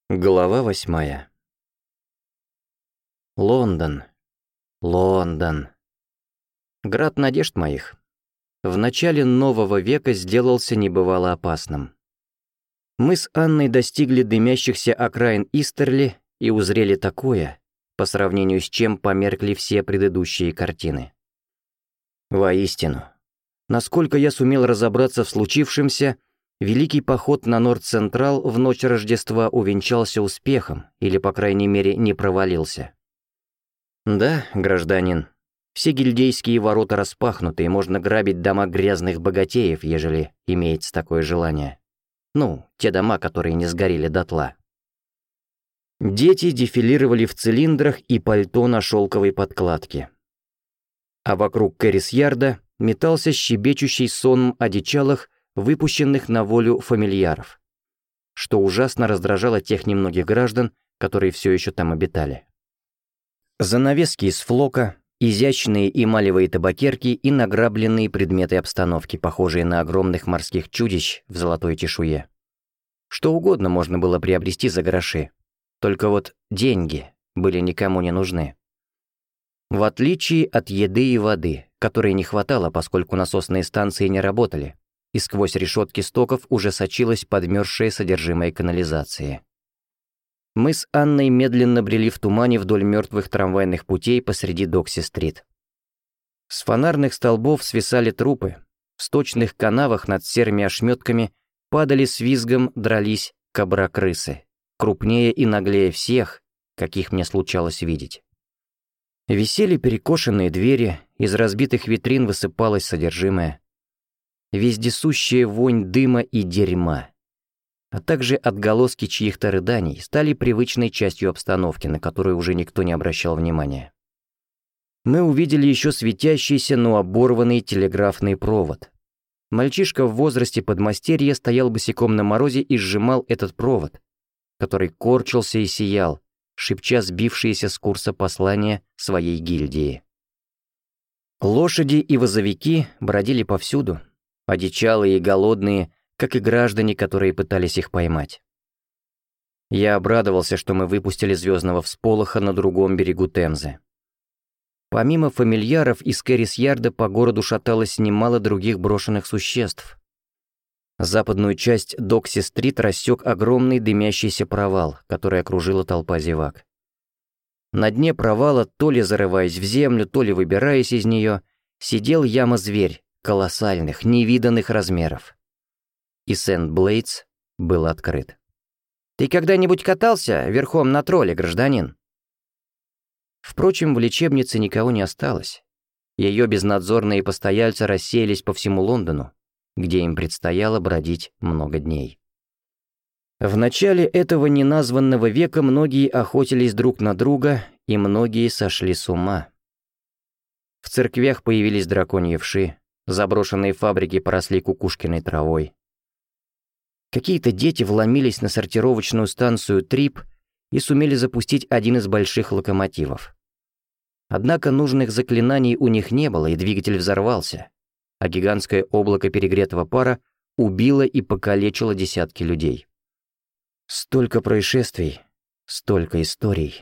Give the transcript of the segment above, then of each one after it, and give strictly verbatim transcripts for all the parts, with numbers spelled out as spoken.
Глава восьмая. Лондон. Лондон. Град надежд моих. В начале нового века сделался небывало опасным. Мы с Анной достигли дымящихся окраин Истерли и узрели такое, по сравнению с чем померкли все предыдущие картины. Воистину, насколько я сумел разобраться в случившемся, Великий поход на Норд-Централ в ночь Рождества увенчался успехом, или, по крайней мере, не провалился. Да, гражданин, все гильдейские ворота распахнуты, и можно грабить дома грязных богатеев, ежели имеется такое желание. Ну, те дома, которые не сгорели дотла. Дети дефилировали в цилиндрах и пальто на шелковой подкладке. А вокруг Кэррис-Ярда метался щебечущий сонм одичалых, выпущенных на волю фамильяров, что ужасно раздражало тех немногих граждан, которые все еще там обитали. Занавески из флока, изящные эмалевые табакерки и награбленные предметы обстановки, похожие на огромных морских чудищ в золотой чешуе. Что угодно можно было приобрести за гроши, только вот деньги были никому не нужны. В отличие от еды и воды, которой не хватало, поскольку насосные станции не работали, и сквозь решетки стоков уже сочилось подмерзшее содержимое канализации. Мы с Анной медленно брели в тумане вдоль мертвых трамвайных путей посреди Докси-стрит. С фонарных столбов свисали трупы, в сточных канавах над серыми ошметками падали с визгом, дрались кобра-крысы, крупнее и наглее всех, каких мне случалось видеть. Висели перекошенные двери, из разбитых витрин высыпалось содержимое. Вездесущая вонь дыма и дерьма, а также отголоски чьих-то рыданий стали привычной частью обстановки, на которую уже никто не обращал внимания. Мы увидели еще светящийся, но оборванный телеграфный провод. Мальчишка в возрасте подмастерья стоял босиком на морозе и сжимал этот провод, который корчился и сиял, шепча сбившиеся с курса послания своей гильдии. Лошади и возовики бродили повсюду, одичалые и голодные, как и граждане, которые пытались их поймать. Я обрадовался, что мы выпустили звездного всполоха на другом берегу Темзы. Помимо фамильяров из Кэррис-Ярда по городу шаталось немало других брошенных существ. Западную часть Докси-стрит рассек огромный дымящийся провал, который окружила толпа зевак. На дне провала, то ли зарываясь в землю, то ли выбираясь из нее, сидел яма-зверь, колоссальных, невиданных размеров. И Сент-Блейтс был открыт. «Ты когда-нибудь катался верхом на тролле, гражданин?» Впрочем, в лечебнице никого не осталось. Ее безнадзорные постояльцы рассеялись по всему Лондону, где им предстояло бродить много дней. В начале этого неназванного века многие охотились друг на друга, и многие сошли с ума. В церквях появились драконьи вши, заброшенные фабрики поросли кукушкиной травой. Какие-то дети вломились на сортировочную станцию Трип и сумели запустить один из больших локомотивов. Однако нужных заклинаний у них не было, и двигатель взорвался, а гигантское облако перегретого пара убило и покалечило десятки людей. Столько происшествий, столько историй.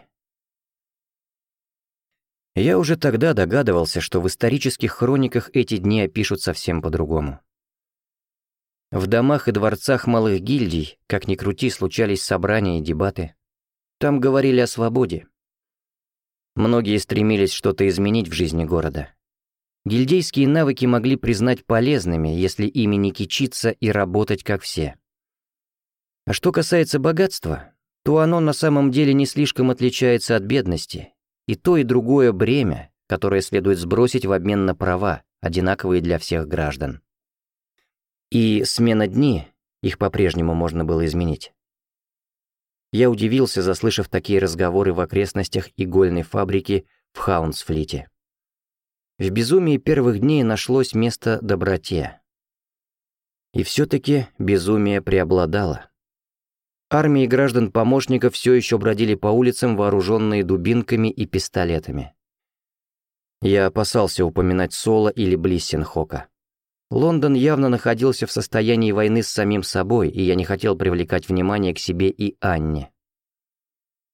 Я уже тогда догадывался, что в исторических хрониках эти дни опишут совсем по-другому. В домах и дворцах малых гильдий, как ни крути, случались собрания и дебаты. Там говорили о свободе. Многие стремились что-то изменить в жизни города. Гильдейские навыки могли признать полезными, если ими не кичиться и работать как все. А что касается богатства, то оно на самом деле не слишком отличается от бедности, и то, и другое бремя, которое следует сбросить в обмен на права, одинаковые для всех граждан. И смена дни, их по-прежнему можно было изменить. Я удивился, заслышав такие разговоры в окрестностях игольной фабрики в Хаунсфлите. В безумии первых дней нашлось место доброте. И все-таки безумие преобладало. Армии граждан-помощников все еще бродили по улицам, вооруженные дубинками и пистолетами. Я опасался упоминать Соло или Блиссенхока. Лондон явно находился в состоянии войны с самим собой, и я не хотел привлекать внимание к себе и Анне,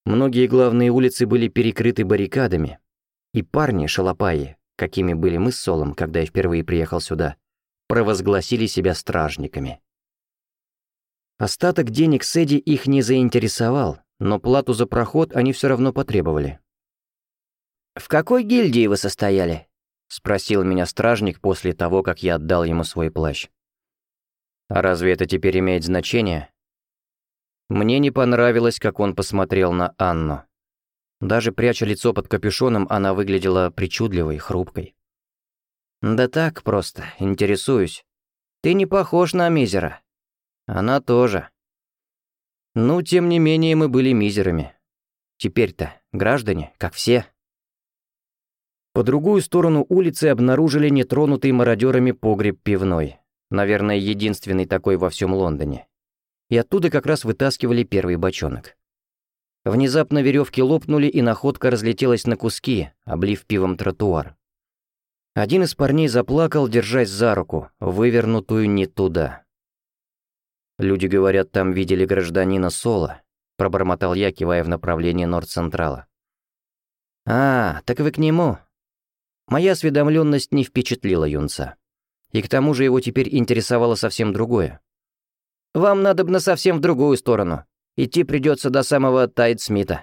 Многие главные улицы были перекрыты баррикадами, и парни, шалопаи, какими были мы с Солом, когда я впервые приехал сюда, провозгласили себя стражниками. Остаток денег Сэдди их не заинтересовал, но плату за проход они все равно потребовали. «В какой гильдии вы состояли?» — спросил меня стражник после того, как я отдал ему свой плащ. «А разве это теперь имеет значение?» Мне не понравилось, как он посмотрел на Анну. Даже пряча лицо под капюшоном, она выглядела причудливой, хрупкой. «Да так просто, интересуюсь. Ты не похож на мизера. Она тоже». Ну, тем не менее, мы были мизерами. Теперь-то граждане, как все. По другую сторону улицы обнаружили нетронутый мародерами погреб пивной. Наверное, единственный такой во всем Лондоне. И оттуда как раз вытаскивали первый бочонок. Внезапно веревки лопнули, и находка разлетелась на куски, облив пивом тротуар. Один из парней заплакал, держась за руку, вывернутую не туда. «Люди говорят, там видели гражданина Сола», — пробормотал я, кивая в направлении Норд-Централа. «А, так вы к нему?» Моя осведомленность не впечатлила юнца. И к тому же его теперь интересовало совсем другое. «Вам надобно совсем в другую сторону. Идти придется до самого Тайд-Смита».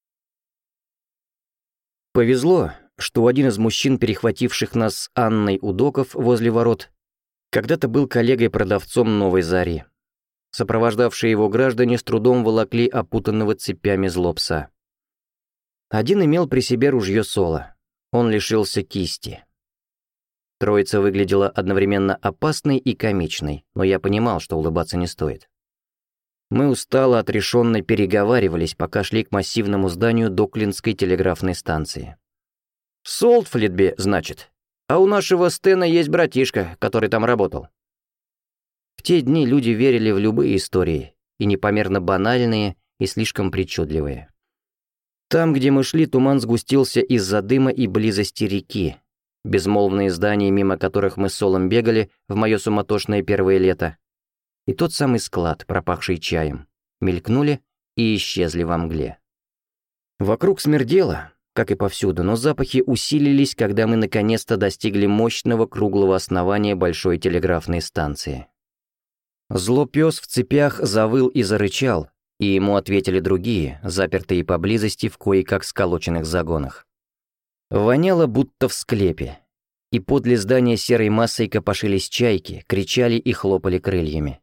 Повезло, что один из мужчин, перехвативших нас с Анной у доков возле ворот, когда-то был коллегой-продавцом Новой Зари. Сопровождавшие его граждане с трудом волокли опутанного цепями зло пса. Один имел при себе ружье Сола. Он лишился кисти. Троица выглядела одновременно опасной и комичной, но я понимал, что улыбаться не стоит. Мы устало, отрешенно переговаривались, пока шли к массивному зданию Доклинской телеграфной станции. «Солтфлитби, значит. А у нашего Стэна есть братишка, который там работал». В те дни люди верили в любые истории, и непомерно банальные, и слишком причудливые. Там, где мы шли, туман сгустился из-за дыма и близости реки. Безмолвные здания, мимо которых мы с Солом бегали в мое суматошное первое лето, и тот самый склад, пропахший чаем, мелькнули и исчезли во мгле. Вокруг смердело, как и повсюду, но запахи усилились, когда мы наконец-то достигли мощного круглого основания большой телеграфной станции. Зло-пёс в цепях завыл и зарычал, и ему ответили другие, запертые поблизости в кое-как сколоченных загонах. Воняло, будто в склепе, и подле здания серой массой копошились чайки, кричали и хлопали крыльями.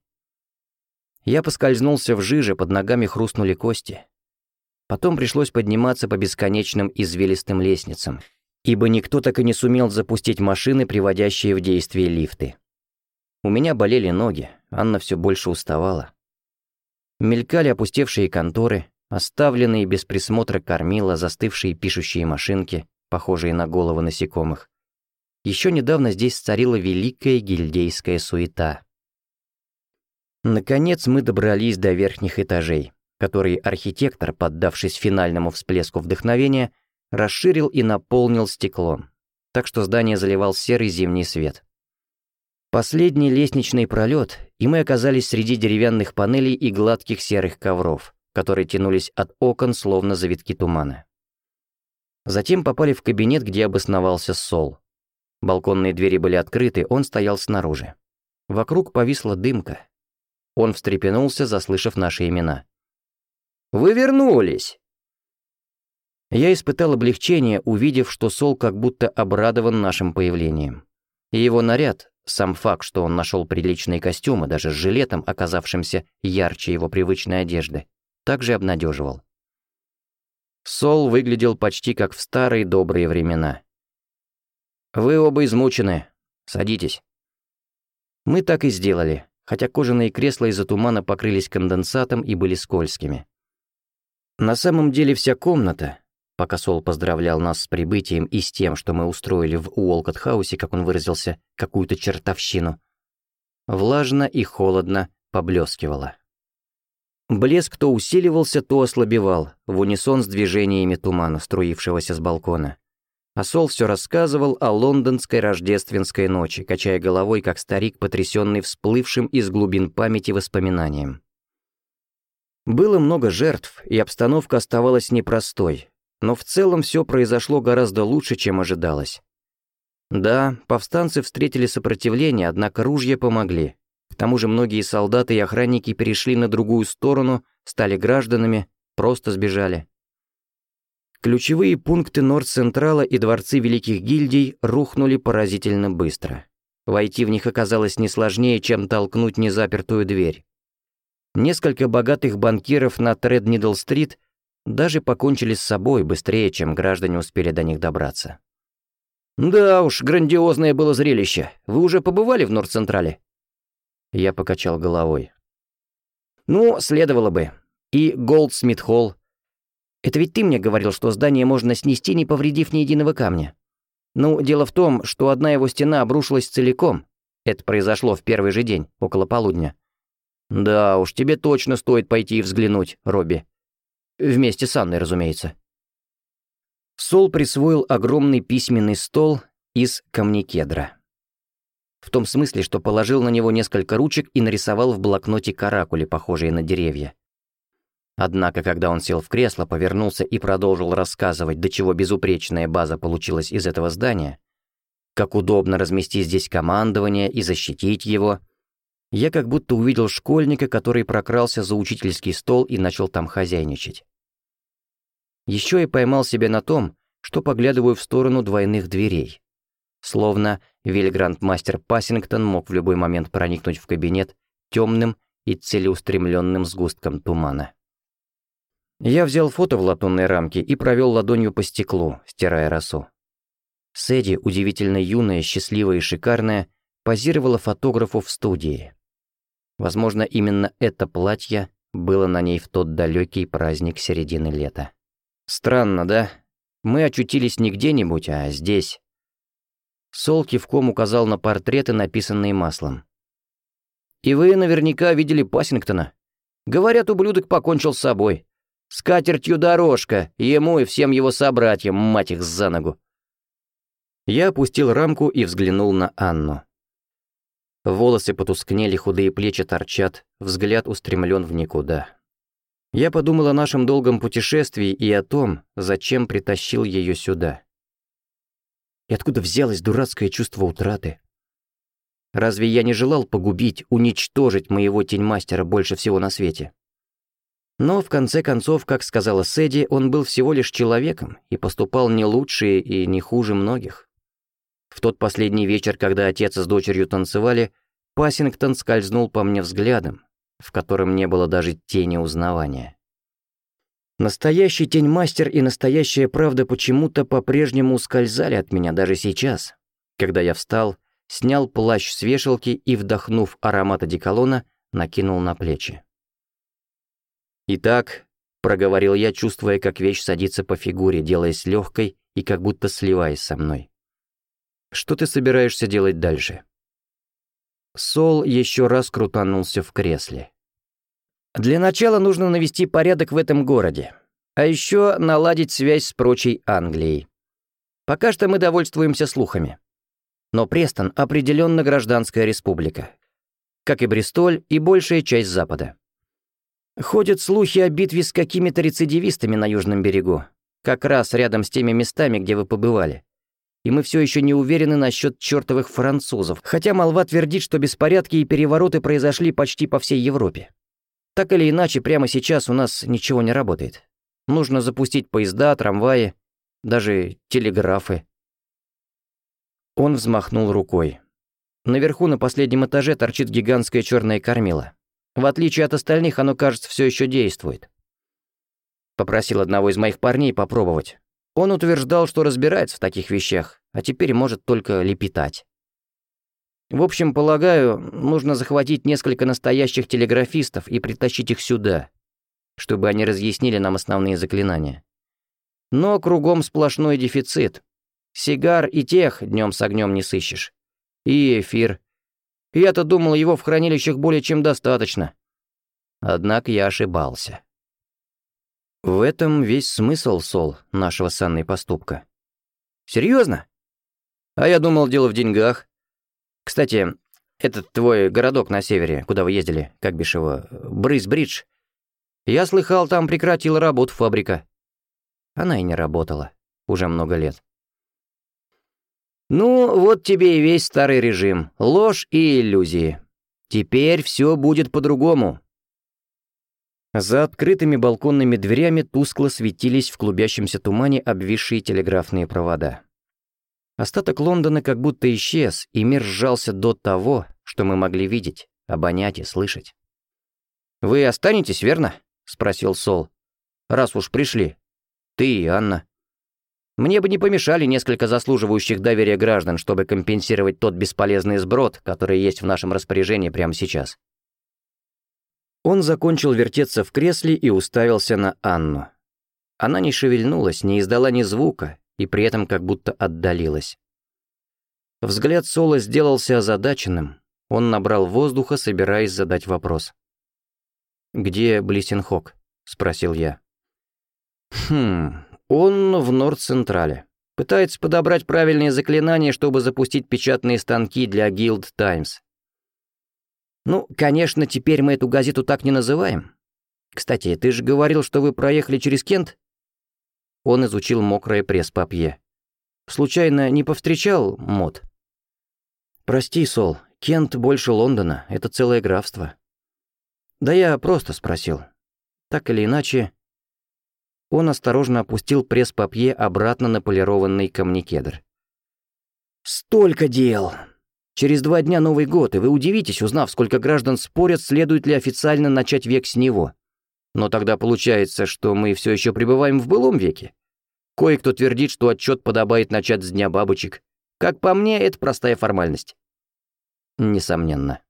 Я поскользнулся в жиже, под ногами хрустнули кости. Потом пришлось подниматься по бесконечным извилистым лестницам, ибо никто так и не сумел запустить машины, приводящие в действие лифты. У меня болели ноги, Анна все больше уставала. Мелькали опустевшие конторы, оставленные без присмотра кормила, застывшие пишущие машинки, похожие на головы насекомых. Еще недавно здесь царила великая гильдейская суета. Наконец мы добрались до верхних этажей, которые архитектор, поддавшись финальному всплеску вдохновения, расширил и наполнил стеклом, так что здание заливал серый зимний свет. Последний лестничный пролет, и мы оказались среди деревянных панелей и гладких серых ковров, которые тянулись от окон, словно завитки тумана. Затем попали в кабинет, где обосновался Сол. Балконные двери были открыты, он стоял снаружи. Вокруг повисла дымка. Он встрепенулся, заслышав наши имена. «Вы вернулись!» Я испытал облегчение, увидев, что Сол как будто обрадован нашим появлением. И его наряд, сам факт, что он нашел приличные костюмы, даже с жилетом, оказавшимся ярче его привычной одежды, также обнадеживал. Сол выглядел почти как в старые добрые времена. «Вы оба измучены. Садитесь». Мы так и сделали, хотя кожаные кресла из-за тумана покрылись конденсатом и были скользкими. На самом деле вся комната, пока Сол поздравлял нас с прибытием и с тем, что мы устроили в Уолкот-хаусе, как он выразился, какую-то чертовщину, влажно и холодно поблескивала. Блеск то усиливался, то ослабевал, в унисон с движениями тумана, струившегося с балкона. А Сол все рассказывал о лондонской рождественской ночи, качая головой, как старик, потрясенный всплывшим из глубин памяти воспоминанием. Было много жертв, и обстановка оставалась непростой, но в целом все произошло гораздо лучше, чем ожидалось. Да, повстанцы встретили сопротивление, однако ружья помогли. К тому же многие солдаты и охранники перешли на другую сторону, стали гражданами, просто сбежали. Ключевые пункты Норд-Централа и дворцы Великих Гильдий рухнули поразительно быстро. Войти в них оказалось не сложнее, чем толкнуть незапертую дверь. Несколько богатых банкиров на Треднидл-стрит даже покончили с собой быстрее, чем граждане успели до них добраться. «Да уж, грандиозное было зрелище. Вы уже побывали в Норд-Централе?» Я покачал головой. «Ну, следовало бы. И Голдсмит-холл. Это ведь ты мне говорил, что здание можно снести, не повредив ни единого камня. Ну, дело в том, что одна его стена обрушилась целиком. Это произошло в первый же день, около полудня. Да уж, тебе точно стоит пойти и взглянуть, Робби. Вместе с Анной, разумеется». Сол присвоил огромный письменный стол из камнекедра. В том смысле, что положил на него несколько ручек и нарисовал в блокноте каракули, похожие на деревья. Однако, когда он сел в кресло, повернулся и продолжил рассказывать, до чего безупречная база получилась из этого здания, как удобно разместить здесь командование и защитить его, я как будто увидел школьника, который прокрался за учительский стол и начал там хозяйничать. Еще и поймал себя на том, что поглядываю в сторону двойных дверей. Словно вельграндмастер Пассингтон мог в любой момент проникнуть в кабинет темным и целеустремленным сгустком тумана. Я взял фото в латунной рамке и провел ладонью по стеклу, стирая росу. Сэдди, удивительно юная, счастливая и шикарная, позировала фотографу в студии. Возможно, именно это платье было на ней в тот далекий праздник середины лета. Странно, да? Мы очутились не где-нибудь, а здесь. Сол кивком указал на портреты, написанные маслом. «И вы наверняка видели Пассингтона. Говорят, ублюдок покончил с собой. С катертью дорожка, ему и всем его собратьям, мать их за ногу». Я опустил рамку и взглянул на Анну. Волосы потускнели, худые плечи торчат, взгляд устремлен в никуда. Я подумал о нашем долгом путешествии и о том, зачем притащил ее сюда. И откуда взялось дурацкое чувство утраты? Разве я не желал погубить, уничтожить моего теньмастера больше всего на свете? Но, в конце концов, как сказала Сэдди, он был всего лишь человеком и поступал не лучше и не хуже многих. В тот последний вечер, когда отец с дочерью танцевали, Пассингтон скользнул по мне взглядом, в котором не было даже тени узнавания. Настоящий теньмастер и настоящая правда почему-то по-прежнему ускользали от меня даже сейчас, когда я встал, снял плащ с вешалки и, вдохнув аромат одеколона, накинул на плечи. «Итак», — проговорил я, чувствуя, как вещь садится по фигуре, делаясь легкой и как будто сливаясь со мной. «Что ты собираешься делать дальше?» Сол еще раз крутанулся в кресле. «Для начала нужно навести порядок в этом городе, а еще наладить связь с прочей Англией. Пока что мы довольствуемся слухами. Но Престон определенно гражданская республика, как и Бристоль и большая часть Запада. Ходят слухи о битве с какими-то рецидивистами на Южном берегу, как раз рядом с теми местами, где вы побывали. И мы все еще не уверены насчет чертовых французов, хотя молва твердит, что беспорядки и перевороты произошли почти по всей Европе. Так или иначе, прямо сейчас у нас ничего не работает. Нужно запустить поезда, трамваи, даже телеграфы». Он взмахнул рукой. Наверху на последнем этаже торчит гигантское черное кормило. В отличие от остальных, оно, кажется, все еще действует. Попросил одного из моих парней попробовать. Он утверждал, что разбирается в таких вещах, а теперь может только лепетать. В общем, полагаю, нужно захватить несколько настоящих телеграфистов и притащить их сюда, чтобы они разъяснили нам основные заклинания. Но кругом сплошной дефицит. Сигар и тех днем с огнем не сыщешь. И эфир. Я-то думал, его в хранилищах более чем достаточно. Однако я ошибался. В этом весь смысл, Сол, нашего с Анной поступка. Серьезно? А я думал, дело в деньгах. Кстати, этот твой городок на севере, куда вы ездили, как бишь его, Брис-Бридж. Я слыхал, там прекратила работу фабрика». Она и не работала. Уже много лет. «Ну, вот тебе и весь старый режим. Ложь и иллюзии. Теперь все будет по-другому». За открытыми балконными дверями тускло светились в клубящемся тумане обвисшие телеграфные провода. Остаток Лондона как будто исчез, и мир сжался до того, что мы могли видеть, обонять и слышать. «Вы останетесь, верно?» — спросил Сол. «Раз уж пришли. Ты и Анна. Мне бы не помешали несколько заслуживающих доверия граждан, чтобы компенсировать тот бесполезный сброд, который есть в нашем распоряжении прямо сейчас». Он закончил вертеться в кресле и уставился на Анну. Она не шевельнулась, не издала ни звука, и при этом как будто отдалилась. Взгляд Сола сделался озадаченным. Он набрал воздуха, собираясь задать вопрос. «Где Блиссенхок?» — спросил я. «Хм, он в Норд-Централе. Пытается подобрать правильные заклинания, чтобы запустить печатные станки для Guild Times. Ну, конечно, теперь мы эту газету так не называем. Кстати, ты же говорил, что вы проехали через Кент?» Он изучил мокрое пресс-папье. «Случайно не повстречал мод?» «Прости, Сол, Кент больше Лондона, это целое графство». «Да я просто спросил. Так или иначе...» Он осторожно опустил пресс-папье обратно на полированный камнекедр. «Столько дел! Через два дня Новый год, и вы удивитесь, узнав, сколько граждан спорят, следует ли официально начать век с него. Но тогда получается, что мы все еще пребываем в былом веке. Кое-кто твердит, что отчет подобает начать с Дня бабочек. Как по мне, это простая формальность». Несомненно.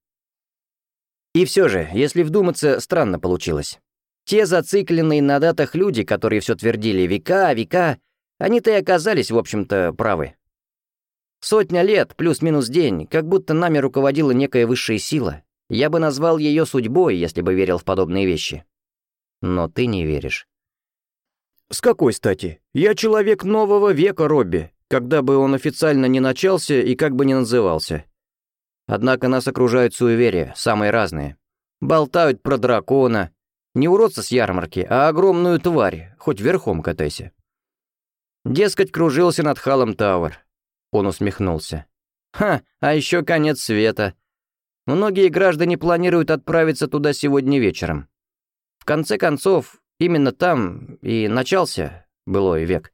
И все же, если вдуматься, странно получилось. Те зацикленные на датах люди, которые все твердили века, века, они-то и оказались, в общем-то, правы. Сотня лет, плюс-минус день, как будто нами руководила некая высшая сила. Я бы назвал ее судьбой, если бы верил в подобные вещи. Но ты не веришь. «С какой стати? Я человек нового века, Робби, когда бы он официально не начался и как бы ни назывался. Однако нас окружают суеверия, самые разные. Болтают про дракона. Не уродца с ярмарки, а огромную тварь, хоть верхом катайся. Дескать, кружился над Халлом Тауэр». Он усмехнулся. «Ха, а еще конец света. Многие граждане планируют отправиться туда сегодня вечером. В конце концов, именно там и начался былой век».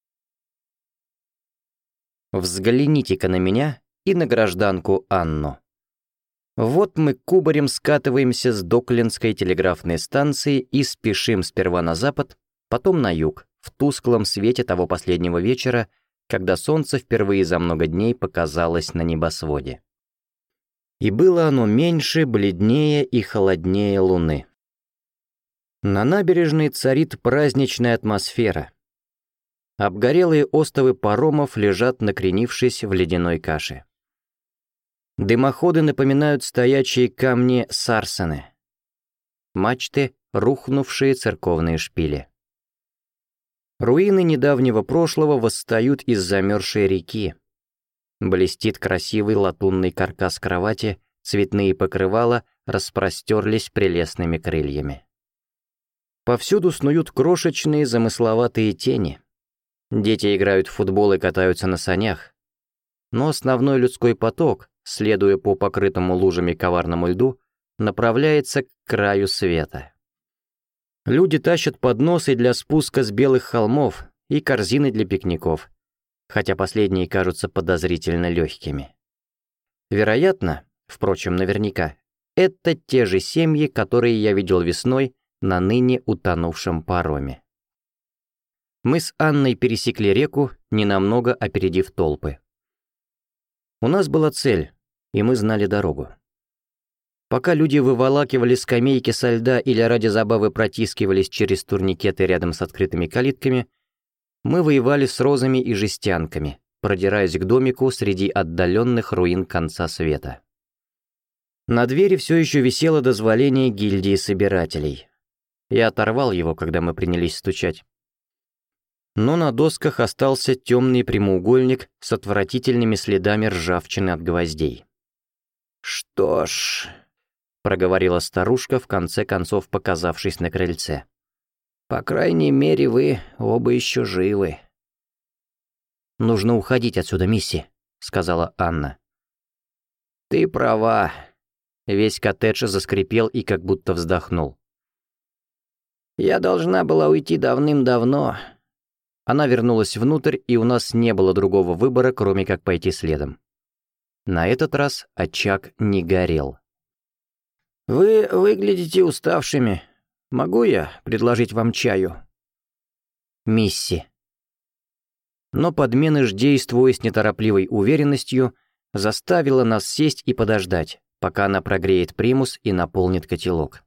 Взгляните-ка на меня и на гражданку Анну. Вот мы кубарем скатываемся с Доклендской телеграфной станции и спешим сперва на запад, потом на юг, в тусклом свете того последнего вечера, когда солнце впервые за много дней показалось на небосводе. И было оно меньше, бледнее и холоднее луны. На набережной царит праздничная атмосфера. Обгорелые остовы паромов лежат, накренившись в ледяной каше. Дымоходы напоминают стоячие камни Сарсены. Мачты — рухнувшие церковные шпили. Руины недавнего прошлого восстают из замерзшей реки. Блестит красивый латунный каркас кровати, цветные покрывала распростерлись прелестными крыльями. Повсюду снуют крошечные замысловатые тени. Дети играют в футбол и катаются на санях. Но основной людской поток, следуя по покрытому лужами коварному льду, направляется к краю света. Люди тащат подносы для спуска с белых холмов и корзины для пикников, хотя последние кажутся подозрительно легкими. Вероятно, впрочем, наверняка, это те же семьи, которые я видел весной на ныне утонувшем пароме. Мы с Анной пересекли реку, ненамного опередив толпы. У нас была цель, и мы знали дорогу. Пока люди выволакивали скамейки со льда или ради забавы протискивались через турникеты рядом с открытыми калитками, мы воевали с розами и жестянками, продираясь к домику среди отдаленных руин конца света. На двери все еще висело дозволение гильдии собирателей. Я оторвал его, когда мы принялись стучать. Но на досках остался темный прямоугольник с отвратительными следами ржавчины от гвоздей. «Что ж, — проговорила старушка, в конце концов показавшись на крыльце. «По крайней мере, вы оба еще живы». «Нужно уходить отсюда, мисси», — сказала Анна. «Ты права». Весь коттедж заскрипел и как будто вздохнул. «Я должна была уйти давным-давно». Она вернулась внутрь, и у нас не было другого выбора, кроме как пойти следом. На этот раз очаг не горел. «Вы выглядите уставшими. Могу я предложить вам чаю?» «Мисси». Но подменыш, действуя с неторопливой уверенностью, заставила нас сесть и подождать, пока она прогреет примус и наполнит котелок.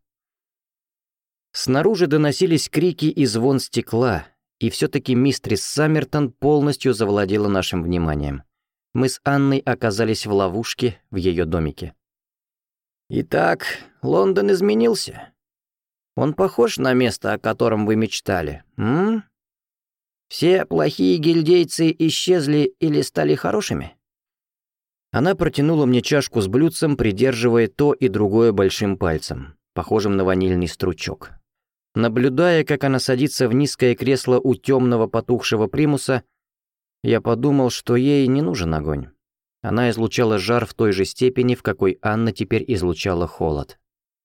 Снаружи доносились крики и звон стекла, и все-таки мистрис Саммертон полностью завладела нашим вниманием. Мы с Анной оказались в ловушке в ее домике. «Итак, Лондон изменился? Он похож на место, о котором вы мечтали, м? Все плохие гильдейцы исчезли или стали хорошими?» Она протянула мне чашку с блюдцем, придерживая то и другое большим пальцем, похожим на ванильный стручок. Наблюдая, как она садится в низкое кресло у темного потухшего примуса, я подумал, что ей не нужен огонь. Она излучала жар в той же степени, в какой Анна теперь излучала холод.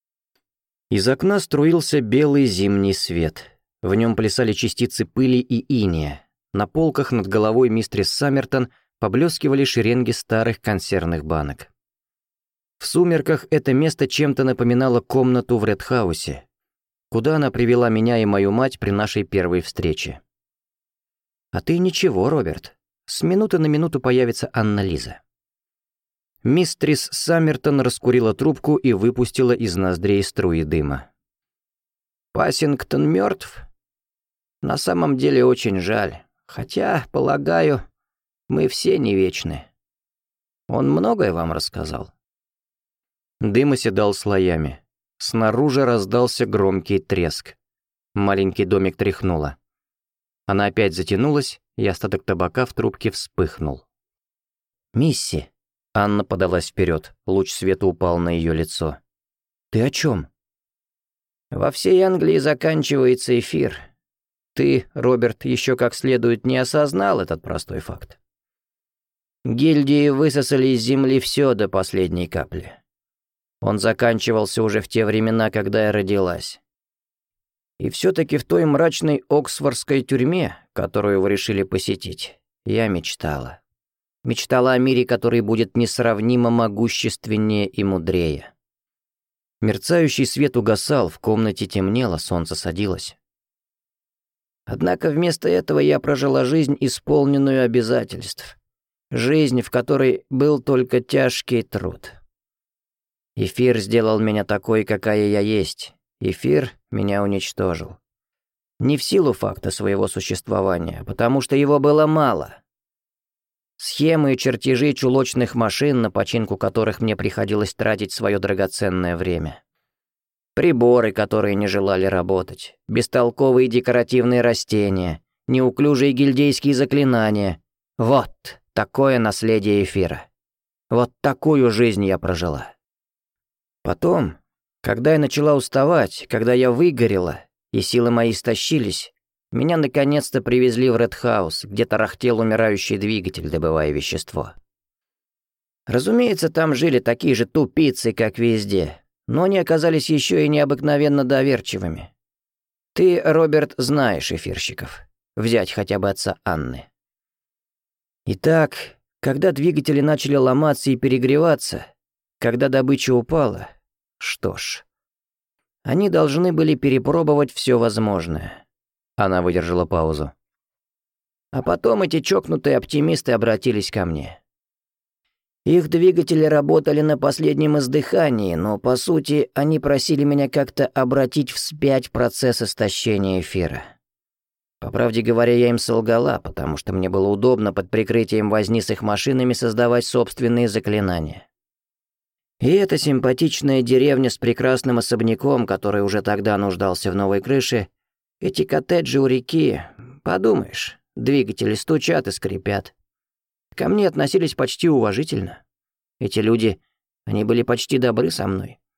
Из окна струился белый зимний свет. В нем плясали частицы пыли и иния. На полках над головой мистерис Саммертон поблескивали шеренги старых консервных банок. В сумерках это место чем-то напоминало комнату в Редхаусе, куда она привела меня и мою мать при нашей первой встрече. «А ты ничего, Роберт. С минуты на минуту появится Анна-Лиза». Мистрис Саммертон раскурила трубку и выпустила из ноздрей струи дыма. «Пассингтон мертв? На самом деле очень жаль. Хотя, полагаю, мы все не вечны. Он многое вам рассказал?» Дым оседал слоями. Снаружи раздался громкий треск. Маленький домик тряхнуло. Она опять затянулась, и остаток табака в трубке вспыхнул. «Мисси!» — Анна подалась вперед, луч света упал на ее лицо. «Ты о чем?» «Во всей Англии заканчивается эфир. Ты, Роберт, еще как следует не осознал этот простой факт. Гильдии высосали из земли все до последней капли. Он заканчивался уже в те времена, когда я родилась. И все-таки в той мрачной оксфордской тюрьме, которую вы решили посетить, я мечтала. Мечтала о мире, который будет несравнимо могущественнее и мудрее». Мерцающий свет угасал, в комнате темнело, солнце садилось. «Однако вместо этого я прожила жизнь, исполненную обязательств. Жизнь, в которой был только тяжкий труд. Эфир сделал меня такой, какая я есть. Эфир меня уничтожил. Не в силу факта своего существования, а потому что его было мало. Схемы и чертежи чулочных машин, на починку которых мне приходилось тратить свое драгоценное время. Приборы, которые не желали работать. Бестолковые декоративные растения. Неуклюжие гильдейские заклинания. Вот такое наследие эфира. Вот такую жизнь я прожила. Потом, когда я начала уставать, когда я выгорела, и силы мои истощились, меня наконец-то привезли в Редхаус, где тарахтел умирающий двигатель, добывая вещество. Разумеется, там жили такие же тупицы, как везде, но они оказались еще и необыкновенно доверчивыми. Ты, Роберт, знаешь эфирщиков. Взять хотя бы отца Анны. Итак, когда двигатели начали ломаться и перегреваться, когда добыча упала, что ж, они должны были перепробовать все возможное. Она выдержала паузу. А потом эти чокнутые оптимисты обратились ко мне. Их двигатели работали на последнем издыхании, но, по сути, они просили меня как-то обратить вспять процесс истощения эфира. По правде говоря, я им солгала, потому что мне было удобно под прикрытием возни с их машинами создавать собственные заклинания. И эта симпатичная деревня с прекрасным особняком, который уже тогда нуждался в новой крыше, эти коттеджи у реки, подумаешь, двигатели стучат и скрипят. Ко мне относились почти уважительно. Эти люди, они были почти добры со мной.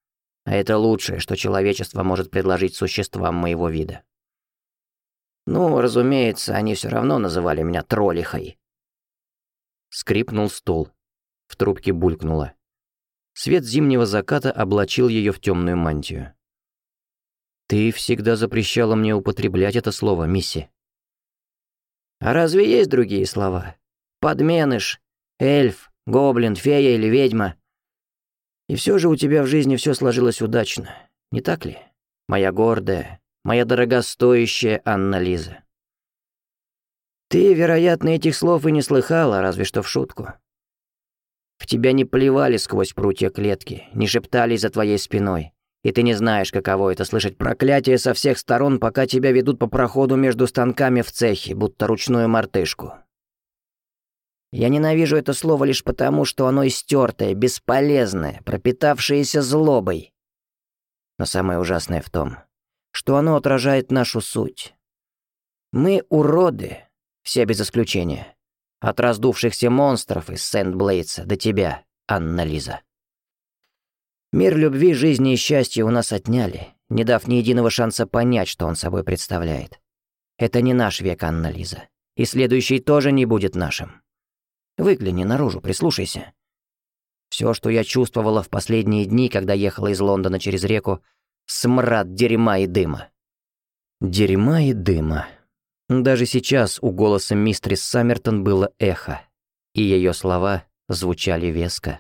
А это лучшее, что человечество может предложить существам моего вида. Ну, разумеется, они все равно называли меня троллихой. Скрипнул стул. В трубке булькнуло. Свет зимнего заката облачил ее в темную мантию. «Ты всегда запрещала мне употреблять это слово, Мисси». А разве есть другие слова? Подменыш, эльф, гоблин, фея или ведьма? И все же у тебя в жизни все сложилось удачно, не так ли? Моя гордая, моя дорогостоящая Анна-Лиза. Ты, вероятно, этих слов и не слыхала, разве что в шутку. В тебя не плевали сквозь прутья клетки, не шептались за твоей спиной, и ты не знаешь, каково это слышать проклятие со всех сторон, пока тебя ведут по проходу между станками в цехе, будто ручную мартышку. Я ненавижу это слово лишь потому, что оно истертое, бесполезное, пропитавшееся злобой. Но самое ужасное в том, что оно отражает нашу суть. Мы уроды, все без исключения, от раздувшихся монстров из Сент-Блейтса до тебя, Анна-Лиза. Мир любви, жизни и счастья у нас отняли, не дав ни единого шанса понять, что он собой представляет. Это не наш век, Анна-Лиза, и следующий тоже не будет нашим. Выгляни наружу, прислушайся. Все, что я чувствовала в последние дни, когда ехала из Лондона через реку, смрад дерьма и дыма. Дерьма и дыма. Даже сейчас у голоса мистерис Саммертон было эхо, и ее слова звучали веско.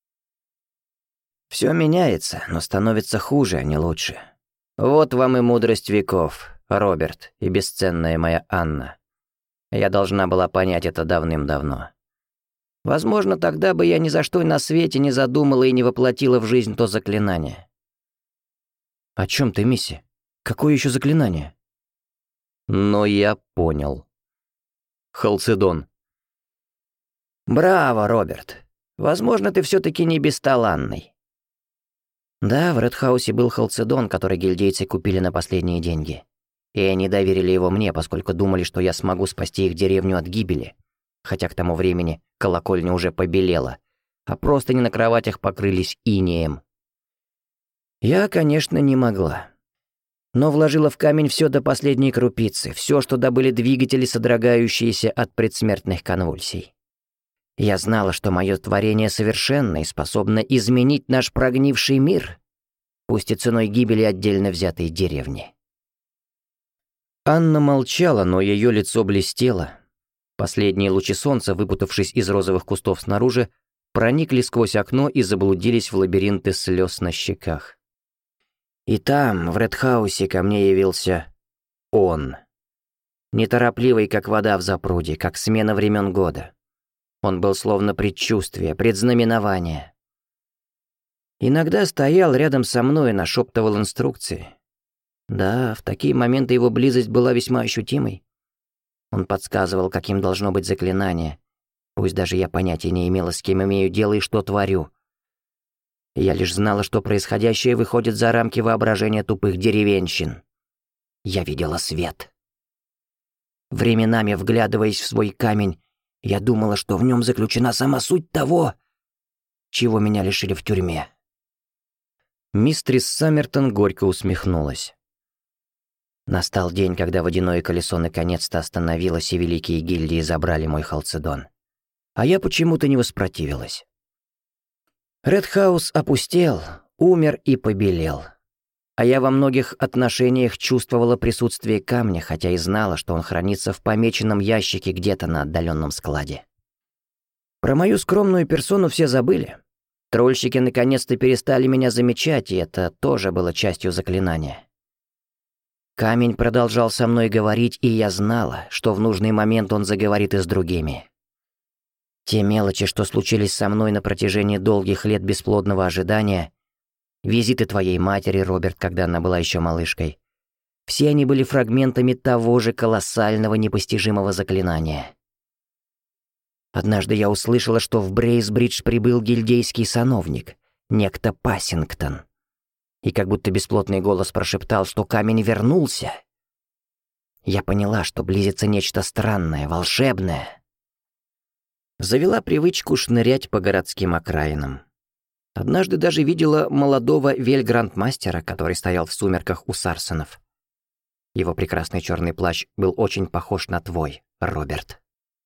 Все меняется, но становится хуже, а не лучше. Вот вам и мудрость веков, Роберт, и бесценная моя Анна. Я должна была понять это давным-давно. Возможно, тогда бы я ни за что на свете не задумала и не воплотила в жизнь то заклинание. «О чем ты, Мисси? Какое еще заклинание?» Но я понял. Халцедон. Браво, Роберт. Возможно, ты все-таки не бесталанный. Да, в Редхаусе был халцедон, который гильдейцы купили на последние деньги. И они доверили его мне, поскольку думали, что я смогу спасти их деревню от гибели. Хотя к тому времени колокольня уже побелела, а простыни на кроватях покрылись инеем. Я, конечно, не могла. Но вложила в камень все до последней крупицы, все, что добыли двигатели, содрогающиеся от предсмертных конвульсий. Я знала, что мое творение совершенно и способно изменить наш прогнивший мир, пусть и ценой гибели отдельно взятой деревни. Анна молчала, но ее лицо блестело. Последние лучи солнца, выпутавшись из розовых кустов снаружи, проникли сквозь окно и заблудились в лабиринты слез на щеках. И там, в Редхаусе, ко мне явился он. Неторопливый, как вода в запруде, как смена времен года. Он был словно предчувствие, предзнаменование. Иногда стоял рядом со мной и нашептывал инструкции. Да, в такие моменты его близость была весьма ощутимой. Он подсказывал, каким должно быть заклинание, пусть даже я понятия не имела, с кем имею дело и что творю. Я лишь знала, что происходящее выходит за рамки воображения тупых деревенщин. Я видела свет. Временами, вглядываясь в свой камень, я думала, что в нем заключена сама суть того, чего меня лишили в тюрьме. Мистерис Саммертон горько усмехнулась. Настал день, когда водяное колесо наконец-то остановилось, и великие гильдии забрали мой халцедон. А я почему-то не воспротивилась. Редхаус опустел, умер и побелел. А я во многих отношениях чувствовала присутствие камня, хотя и знала, что он хранится в помеченном ящике где-то на отдаленном складе. Про мою скромную персону все забыли. Трольщики наконец-то перестали меня замечать, и это тоже было частью заклинания. Камень продолжал со мной говорить, и я знала, что в нужный момент он заговорит и с другими. Те мелочи, что случились со мной на протяжении долгих лет бесплодного ожидания, визиты твоей матери, Роберт, когда она была еще малышкой, все они были фрагментами того же колоссального непостижимого заклинания. Однажды я услышала, что в Брейсбридж прибыл гильдейский сановник, некто Пассингтон. И как будто бесплотный голос прошептал, что камень вернулся. Я поняла, что близится нечто странное, волшебное. Завела привычку шнырять по городским окраинам. Однажды даже видела молодого вельграндмастера, который стоял в сумерках у Сарсонов. Его прекрасный черный плащ был очень похож на твой, Роберт.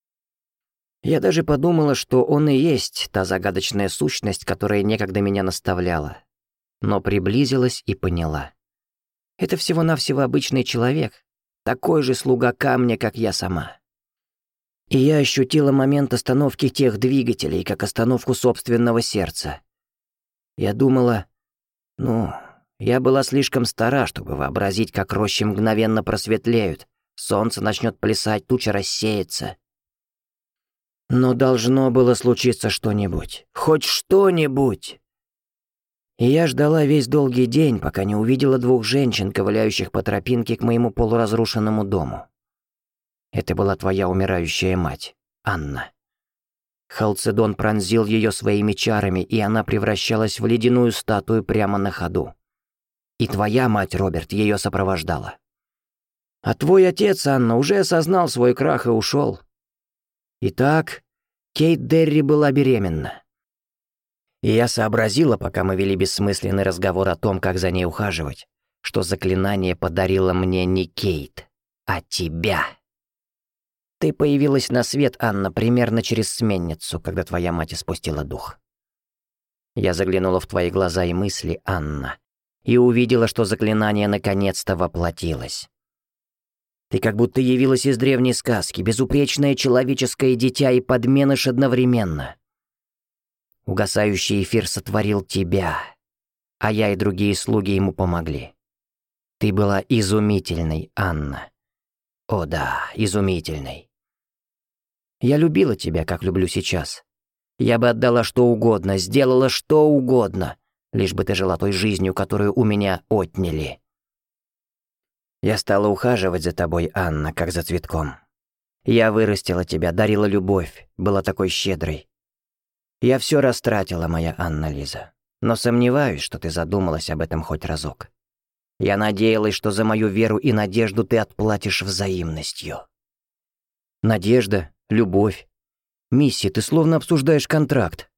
Я даже подумала, что он и есть та загадочная сущность, которая некогда меня наставляла. Но приблизилась и поняла. Это всего-навсего обычный человек, такой же слуга камня, как я сама. И я ощутила момент остановки тех двигателей, как остановку собственного сердца. Я думала, ну, я была слишком стара, чтобы вообразить, как рощи мгновенно просветлеют, солнце начнет плясать, туча рассеется. Но должно было случиться что-нибудь, хоть что-нибудь. И я ждала весь долгий день, пока не увидела двух женщин, ковыляющих по тропинке к моему полуразрушенному дому. Это была твоя умирающая мать, Анна. Халцедон пронзил ее своими чарами, и она превращалась в ледяную статую прямо на ходу. И твоя мать, Роберт, ее сопровождала. А твой отец, Анна, уже осознал свой крах и ушел. Итак, Кейт Дерри была беременна. И я сообразила, пока мы вели бессмысленный разговор о том, как за ней ухаживать, что заклинание подарило мне не Кейт, а тебя. Ты появилась на свет, Анна, примерно через сменницу, когда твоя мать испустила дух. Я заглянула в твои глаза и мысли, Анна, и увидела, что заклинание наконец-то воплотилось. Ты как будто явилась из древней сказки, безупречное человеческое дитя и подменыш одновременно. Угасающий эфир сотворил тебя, а я и другие слуги ему помогли. Ты была изумительной, Анна. О да, изумительной. Я любила тебя, как люблю сейчас. Я бы отдала что угодно, сделала что угодно, лишь бы ты жила той жизнью, которую у меня отняли. Я стала ухаживать за тобой, Анна, как за цветком. Я вырастила тебя, дарила любовь, была такой щедрой. Я все растратила, моя Анна-Лиза, но сомневаюсь, что ты задумалась об этом хоть разок. Я надеялась, что за мою веру и надежду ты отплатишь взаимностью. Надежда, любовь. Мисси, ты словно обсуждаешь контракт.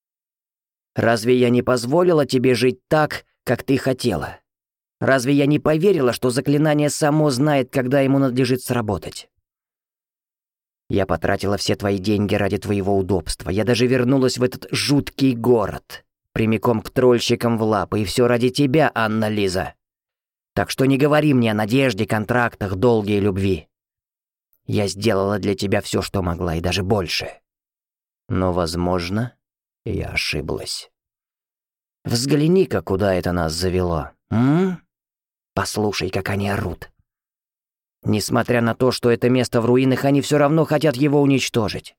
Разве я не позволила тебе жить так, как ты хотела? Разве я не поверила, что заклинание само знает, когда ему надлежит сработать? Я потратила все твои деньги ради твоего удобства. Я даже вернулась в этот жуткий город, прямиком к трольщикам в лапы, и все ради тебя, Анна-Лиза. Так что не говори мне о надежде, контрактах, долге и любви. Я сделала для тебя все, что могла, и даже больше. Но, возможно, я ошиблась. Взгляни-ка, куда это нас завело, м? Послушай, как они орут. Несмотря на то, что это место в руинах, они все равно хотят его уничтожить.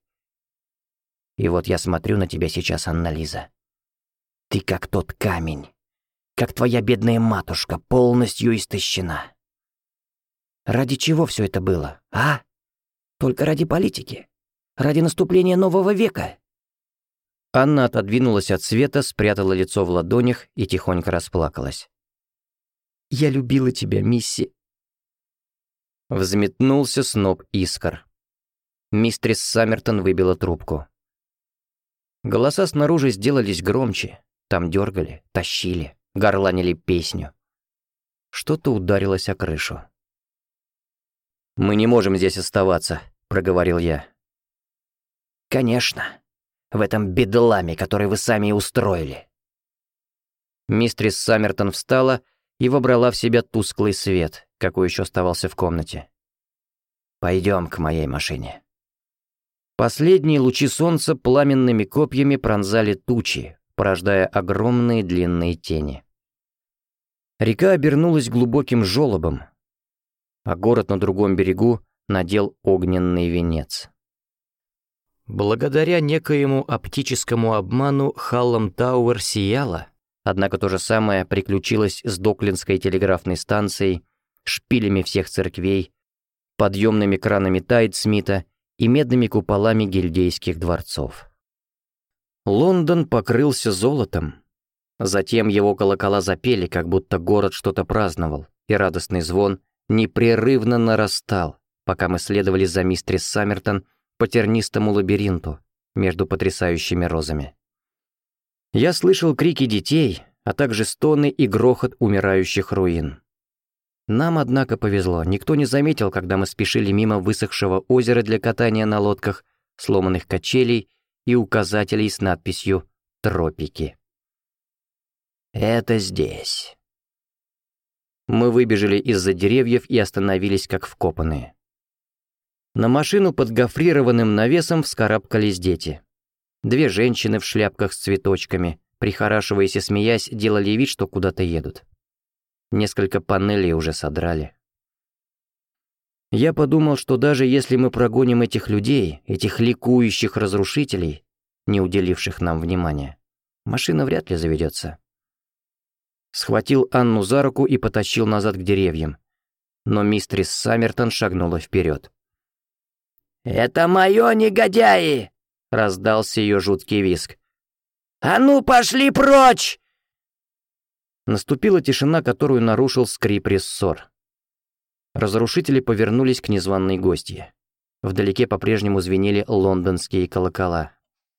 И вот я смотрю на тебя сейчас, Анна-Лиза. Ты как тот камень, как твоя бедная матушка, полностью истощена. Ради чего все это было, а? Только ради политики? Ради наступления нового века?» Анна отодвинулась от света, спрятала лицо в ладонях и тихонько расплакалась. «Я любила тебя, Мисси». Взметнулся сноп искр. Мистрис Саммертон выбила трубку. Голоса снаружи сделались громче. Там дергали, тащили, горланили песню. Что-то ударилось о крышу. «Мы не можем здесь оставаться», — проговорил я. «Конечно. В этом бедламе, который вы сами и устроили». Мистрис Саммертон встала и вобрала в себя тусклый свет, какой еще оставался в комнате. «Пойдем к моей машине». Последние лучи солнца пламенными копьями пронзали тучи, порождая огромные длинные тени. Река обернулась глубоким желобом, а город на другом берегу надел огненный венец. Благодаря некоему оптическому обману Халлам Тауэр сияла, однако то же самое приключилось с Доклинской телеграфной станцией, шпилями всех церквей, подъемными кранами Тайдсмита и медными куполами гильдейских дворцов. Лондон покрылся золотом. Затем его колокола запели, как будто город что-то праздновал, и радостный звон непрерывно нарастал, пока мы следовали за мистерис Саммертон по тернистому лабиринту между потрясающими розами. Я слышал крики детей, а также стоны и грохот умирающих руин. Нам, однако, повезло. Никто не заметил, когда мы спешили мимо высохшего озера для катания на лодках, сломанных качелей и указателей с надписью «Тропики». «Это здесь». Мы выбежали из-за деревьев и остановились как вкопанные. На машину под гофрированным навесом вскарабкались дети. Две женщины в шляпках с цветочками, прихорашиваясь и смеясь, делали вид, что куда-то едут. Несколько панелей уже содрали. Я подумал, что даже если мы прогоним этих людей, этих ликующих разрушителей, не уделивших нам внимания, машина вряд ли заведется. Схватил Анну за руку и потащил назад к деревьям, но мистерис Саммертон шагнула вперед. «Это моё, негодяи!» — раздался ее жуткий визг. «А ну, пошли прочь!» Наступила тишина, которую нарушил скрип рессор. Разрушители повернулись к незваной гостье. Вдалеке по-прежнему звенели лондонские колокола.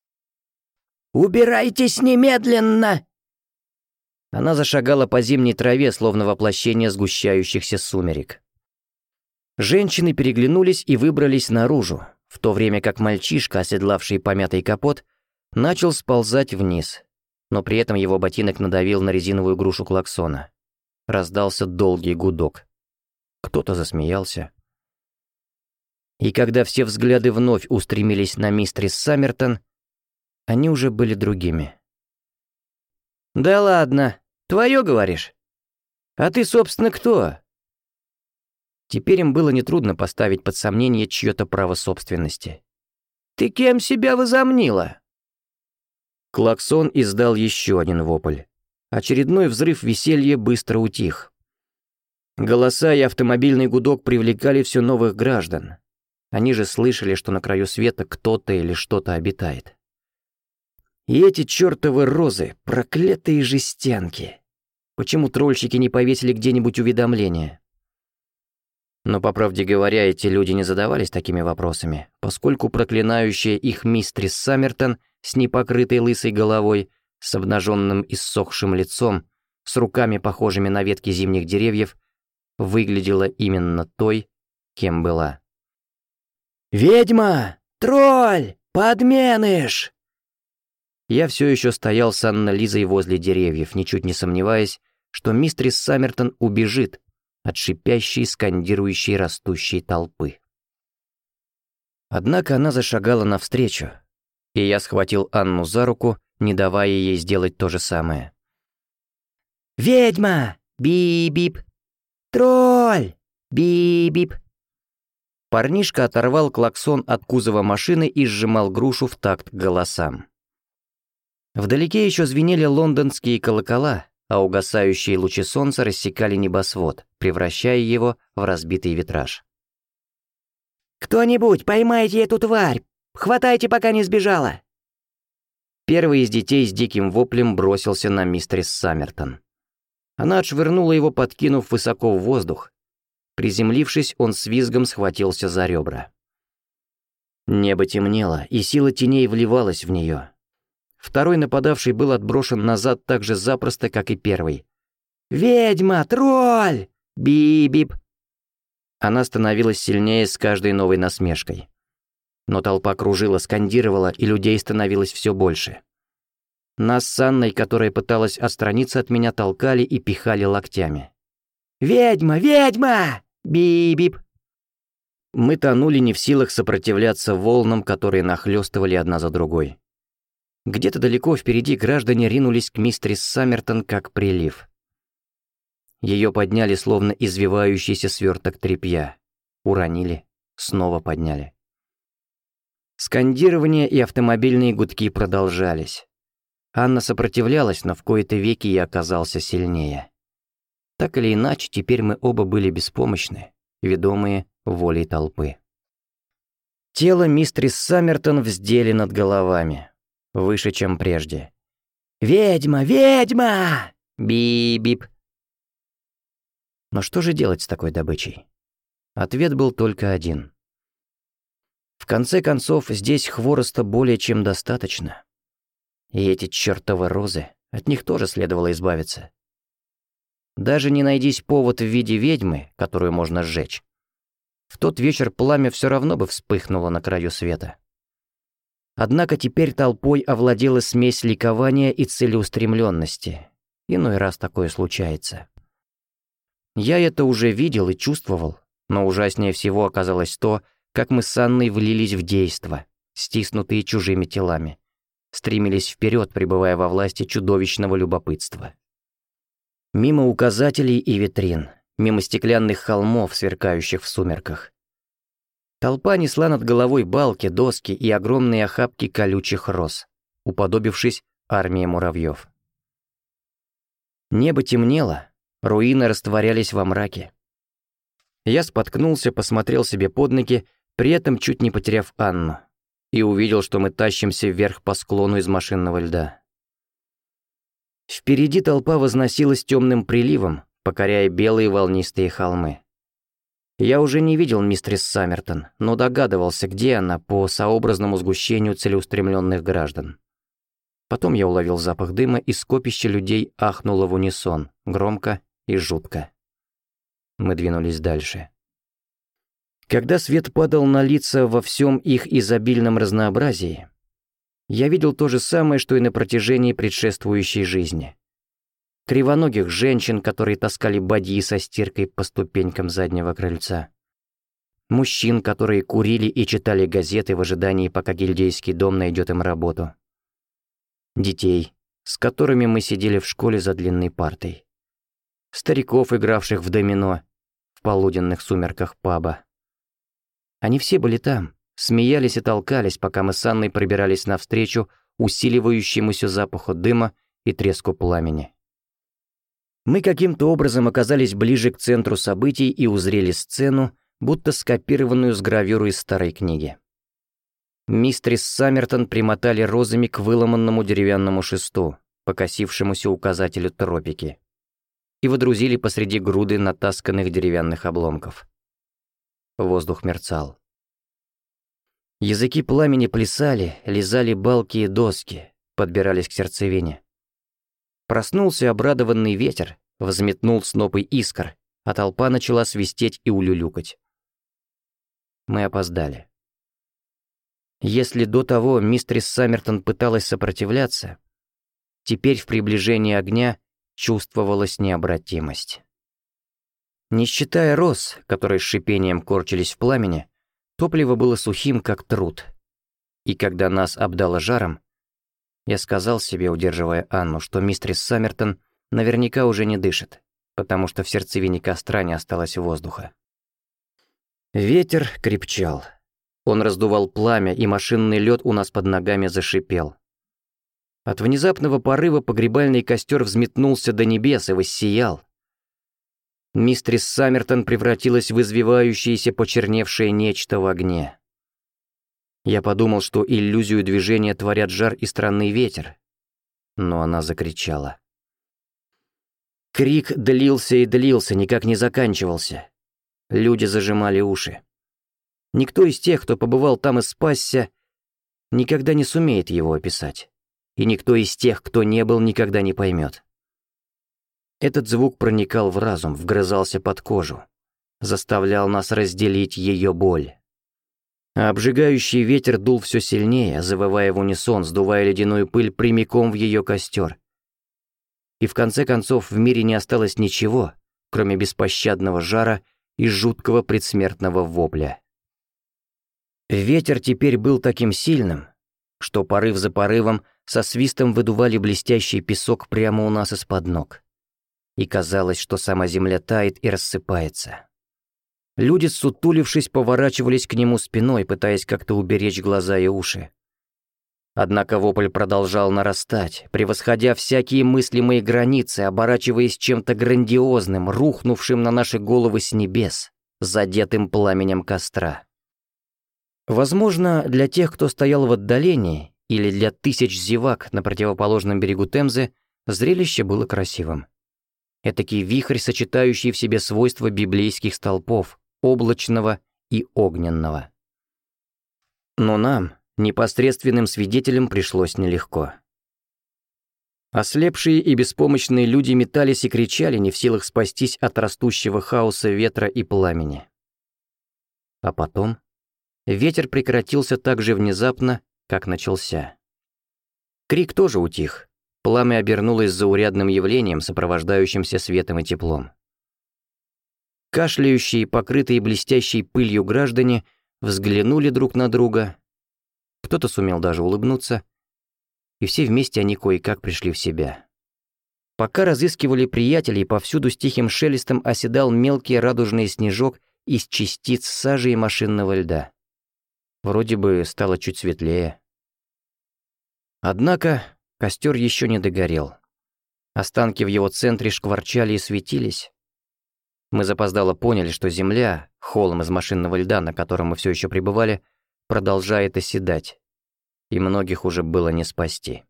«Убирайтесь немедленно!» Она зашагала по зимней траве, словно воплощение сгущающихся сумерек. Женщины переглянулись и выбрались наружу, в то время как мальчишка, оседлавший помятый капот, начал сползать вниз, но при этом его ботинок надавил на резиновую грушу клаксона. Раздался долгий гудок. Кто-то засмеялся. И когда все взгляды вновь устремились на мистерис Саммертон, они уже были другими. «Да ладно, твое, говоришь? А ты, собственно, кто?» Теперь им было нетрудно поставить под сомнение чье-то право собственности. «Ты кем себя возомнила?» Клаксон издал еще один вопль. Очередной взрыв веселья быстро утих. Голоса и автомобильный гудок привлекали все новых граждан. Они же слышали, что на краю света кто-то или что-то обитает. И эти чертовы розы, проклятые жестянки. Почему трольщики не повесили где-нибудь уведомления? Но, по правде говоря, эти люди не задавались такими вопросами, поскольку проклинающая их мистерис Саммертон с непокрытой лысой головой, с обнаженным и ссохшим лицом, с руками, похожими на ветки зимних деревьев, выглядела именно той, кем была. «Ведьма! Тролль! Подменыш!» Я все еще стоял с Анной-Лизой возле деревьев, ничуть не сомневаясь, что мистерис Саммертон убежит от шипящей, скандирующей растущей толпы. Однако она зашагала навстречу, и я схватил Анну за руку, не давая ей сделать то же самое. «Ведьма! Би-бип! Тролль! Би-бип!» Парнишка оторвал клаксон от кузова машины и сжимал грушу в такт голосам. Вдалеке еще звенели лондонские колокола, а угасающие лучи солнца рассекали небосвод, превращая его в разбитый витраж. «Кто-нибудь, поймайте эту тварь! Хватайте, пока не сбежала!» Первый из детей с диким воплем бросился на мистерис Саммертон. Она отшвырнула его, подкинув высоко в воздух. Приземлившись, он с визгом схватился за ребра. Небо темнело, и сила теней вливалась в нее. Второй нападавший был отброшен назад так же запросто, как и первый. «Ведьма! Тролль! Би-бип!» Она становилась сильнее с каждой новой насмешкой. Но толпа кружила, скандировала, и людей становилось все больше. Нас с Анной, которая пыталась отстраниться от меня, толкали и пихали локтями. «Ведьма! Ведьма! Би-бип!» Мы тонули не в силах сопротивляться волнам, которые нахлёстывали одна за другой. Где-то далеко впереди граждане ринулись к мистерис Саммертон как прилив. Ее подняли, словно извивающийся сверток тряпья. Уронили, снова подняли. Скандирование и автомобильные гудки продолжались. Анна сопротивлялась, но в кои-то веки я оказался сильнее. Так или иначе, теперь мы оба были беспомощны, ведомые волей толпы. Тело мистерис Саммертон вздели над головами. Выше, чем прежде. «Ведьма! Ведьма!» Би-бип. Но что же делать с такой добычей? Ответ был только один. В конце концов, здесь хвороста более чем достаточно. И эти чертовы розы, от них тоже следовало избавиться. Даже не найдись повод в виде ведьмы, которую можно сжечь, в тот вечер пламя все равно бы вспыхнуло на краю света. Однако теперь толпой овладела смесь ликования и целеустремленности. Иной раз такое случается. Я это уже видел и чувствовал, но ужаснее всего оказалось то, как мы с Анной влились в действо, стиснутые чужими телами, стремились вперед, пребывая во власти чудовищного любопытства. Мимо указателей и витрин, мимо стеклянных холмов, сверкающих в сумерках. Толпа несла над головой балки, доски и огромные охапки колючих роз, уподобившись армии муравьев. Небо темнело, руины растворялись во мраке. Я споткнулся, посмотрел себе под ноги, при этом чуть не потеряв Анну, и увидел, что мы тащимся вверх по склону из машинного льда. Впереди толпа возносилась темным приливом, покоряя белые волнистые холмы. Я уже не видел мистерис Саммертон, но догадывался, где она по сообразному сгущению целеустремленных граждан. Потом я уловил запах дыма, и скопище людей ахнуло в унисон, громко и жутко. Мы двинулись дальше. Когда свет падал на лица во всем их изобильном разнообразии, я видел то же самое, что и на протяжении предшествующей жизни. Кривоногих женщин, которые таскали бадьи со стиркой по ступенькам заднего крыльца. Мужчин, которые курили и читали газеты в ожидании, пока гильдейский дом найдет им работу. Детей, с которыми мы сидели в школе за длинной партой. Стариков, игравших в домино в полуденных сумерках паба. Они все были там, смеялись и толкались, пока мы с Анной пробирались навстречу усиливающемуся запаху дыма и треску пламени. Мы каким-то образом оказались ближе к центру событий и узрели сцену, будто скопированную с гравюры из старой книги. Мистерис Саммертон примотали розами к выломанному деревянному шесту, покосившемуся указателю тропики, и водрузили посреди груды натасканных деревянных обломков. Воздух мерцал. Языки пламени плясали, лизали балки и доски, подбирались к сердцевине. Проснулся обрадованный ветер, взметнул снопы искр, а толпа начала свистеть и улюлюкать. Мы опоздали. Если до того мистерис Саммертон пыталась сопротивляться, теперь в приближении огня чувствовалась необратимость. Не считая роз, которые с шипением корчились в пламени, топливо было сухим, как труд. И когда нас обдало жаром, я сказал себе, удерживая Анну, что мистерис Саммертон наверняка уже не дышит, потому что в сердцевине костра не осталось воздуха. Ветер крепчал. Он раздувал пламя, и машинный лед у нас под ногами зашипел. От внезапного порыва погребальный костер взметнулся до небес и воссиял. Мистерис Саммертон превратилась в извивающееся почерневшее нечто в огне. Я подумал, что иллюзию движения творят жар и странный ветер, но она закричала. Крик длился и длился, никак не заканчивался. Люди зажимали уши. Никто из тех, кто побывал там и спасся, никогда не сумеет его описать. И никто из тех, кто не был, никогда не поймет. Этот звук проникал в разум, вгрызался под кожу, заставлял нас разделить ее боль. А обжигающий ветер дул все сильнее, завывая в унисон, сдувая ледяную пыль прямиком в ее костер. И в конце концов в мире не осталось ничего, кроме беспощадного жара и жуткого предсмертного вопля. Ветер теперь был таким сильным, что порыв за порывом со свистом выдували блестящий песок прямо у нас из-под ног. И казалось, что сама земля тает и рассыпается. Люди, сутулившись, поворачивались к нему спиной, пытаясь как-то уберечь глаза и уши. Однако вопль продолжал нарастать, превосходя всякие мыслимые границы, оборачиваясь чем-то грандиозным, рухнувшим на наши головы с небес, задетым пламенем костра. Возможно, для тех, кто стоял в отдалении, или для тысяч зевак на противоположном берегу Темзы, зрелище было красивым. Этакий вихрь, сочетающий в себе свойства библейских столпов, облачного и огненного. Но нам, непосредственным свидетелям, пришлось нелегко. Ослепшие и беспомощные люди метались и кричали, не в силах спастись от растущего хаоса ветра и пламени. А потом ветер прекратился так же внезапно, как начался. Крик тоже утих, пламя обернулось заурядным явлением, сопровождающимся светом и теплом. Кашляющие, покрытые блестящей пылью граждане взглянули друг на друга, кто-то сумел даже улыбнуться, и все вместе они кое-как пришли в себя. Пока разыскивали приятелей, повсюду с тихим шелестом оседал мелкий радужный снежок из частиц сажи и машинного льда. Вроде бы стало чуть светлее. Однако костер еще не догорел. Останки в его центре шкварчали и светились. Мы запоздало поняли, что земля, холм из машинного льда, на котором мы все еще пребывали, продолжает оседать, и многих уже было не спасти.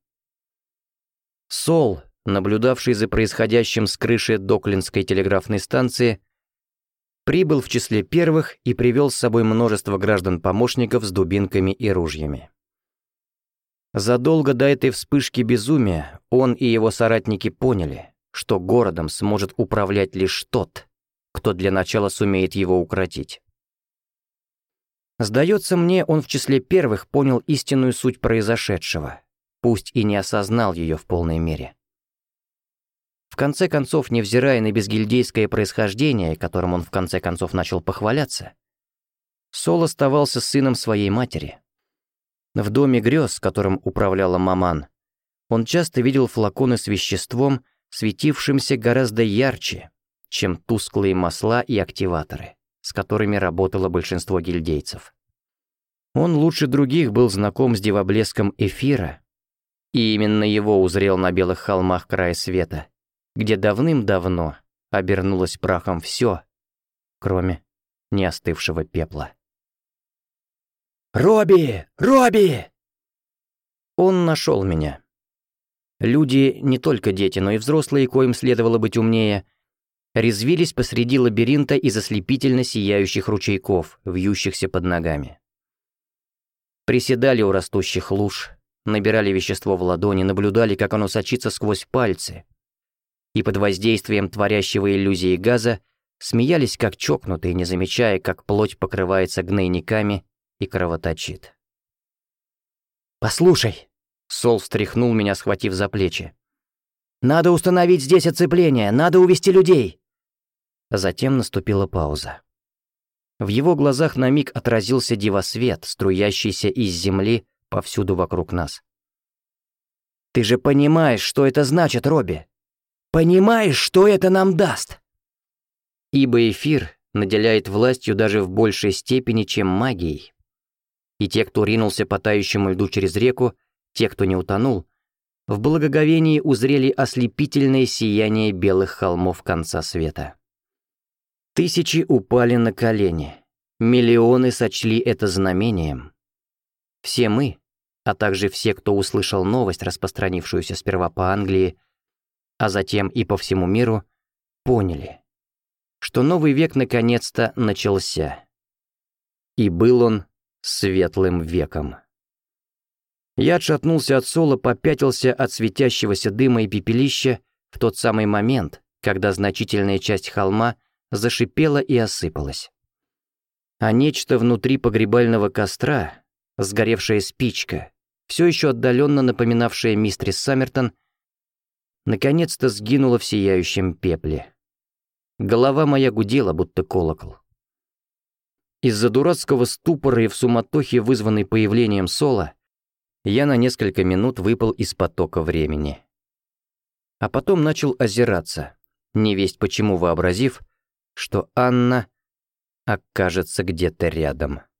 Сол, наблюдавший за происходящим с крыши Доклинской телеграфной станции, прибыл в числе первых и привел с собой множество граждан-помощников с дубинками и ружьями. Задолго до этой вспышки безумия он и его соратники поняли, что городом сможет управлять лишь тот, кто для начала сумеет его укротить. Сдается мне, он в числе первых понял истинную суть произошедшего, пусть и не осознал ее в полной мере. В конце концов, невзирая на безгильдейское происхождение, которым он в конце концов начал похваляться, Сол оставался сыном своей матери. В доме грез, которым управляла маман, он часто видел флаконы с веществом, светившимся гораздо ярче, чем тусклые масла и активаторы, с которыми работало большинство гильдейцев. Он лучше других был знаком с дивоблеском эфира, и именно его узрел на белых холмах края света, где давным-давно обернулось прахом все, кроме неостывшего пепла. «Робби! Робби!» Он нашел меня. Люди, не только дети, но и взрослые, коим следовало быть умнее, резвились посреди лабиринта из ослепительно сияющих ручейков, вьющихся под ногами. Приседали у растущих луж, набирали вещество в ладони, наблюдали, как оно сочится сквозь пальцы, и под воздействием творящего иллюзии газа смеялись как чокнутые, не замечая, как плоть покрывается гнойниками и кровоточит. «Послушай!» — Сол встряхнул меня, схватив за плечи. «Надо установить здесь оцепление, надо увести людей!» Затем наступила пауза. В его глазах на миг отразился дивосвет, струящийся из земли повсюду вокруг нас. «Ты же понимаешь, что это значит, Робби? Понимаешь, что это нам даст?» Ибо эфир наделяет властью даже в большей степени, чем магией. И те, кто ринулся по тающему льду через реку, те, кто не утонул, в благоговении узрели ослепительное сияние белых холмов конца света. Тысячи упали на колени, миллионы сочли это знамением. Все мы, а также все, кто услышал новость, распространившуюся сперва по Англии, а затем и по всему миру, поняли, что новый век наконец-то начался. И был он светлым веком. Я отшатнулся от Сола, попятился от светящегося дыма и пепелища в тот самый момент, когда значительная часть холма зашипела и осыпалась. А нечто внутри погребального костра, сгоревшая спичка, все еще отдаленно напоминавшая мистерис Саммертон, наконец-то сгинула в сияющем пепле. Голова моя гудела, будто колокол. Из-за дурацкого ступора и в суматохе, вызванной появлением Сола, я на несколько минут выпал из потока времени. А потом начал озираться, невесть почему вообразив, что Анна окажется где-то рядом.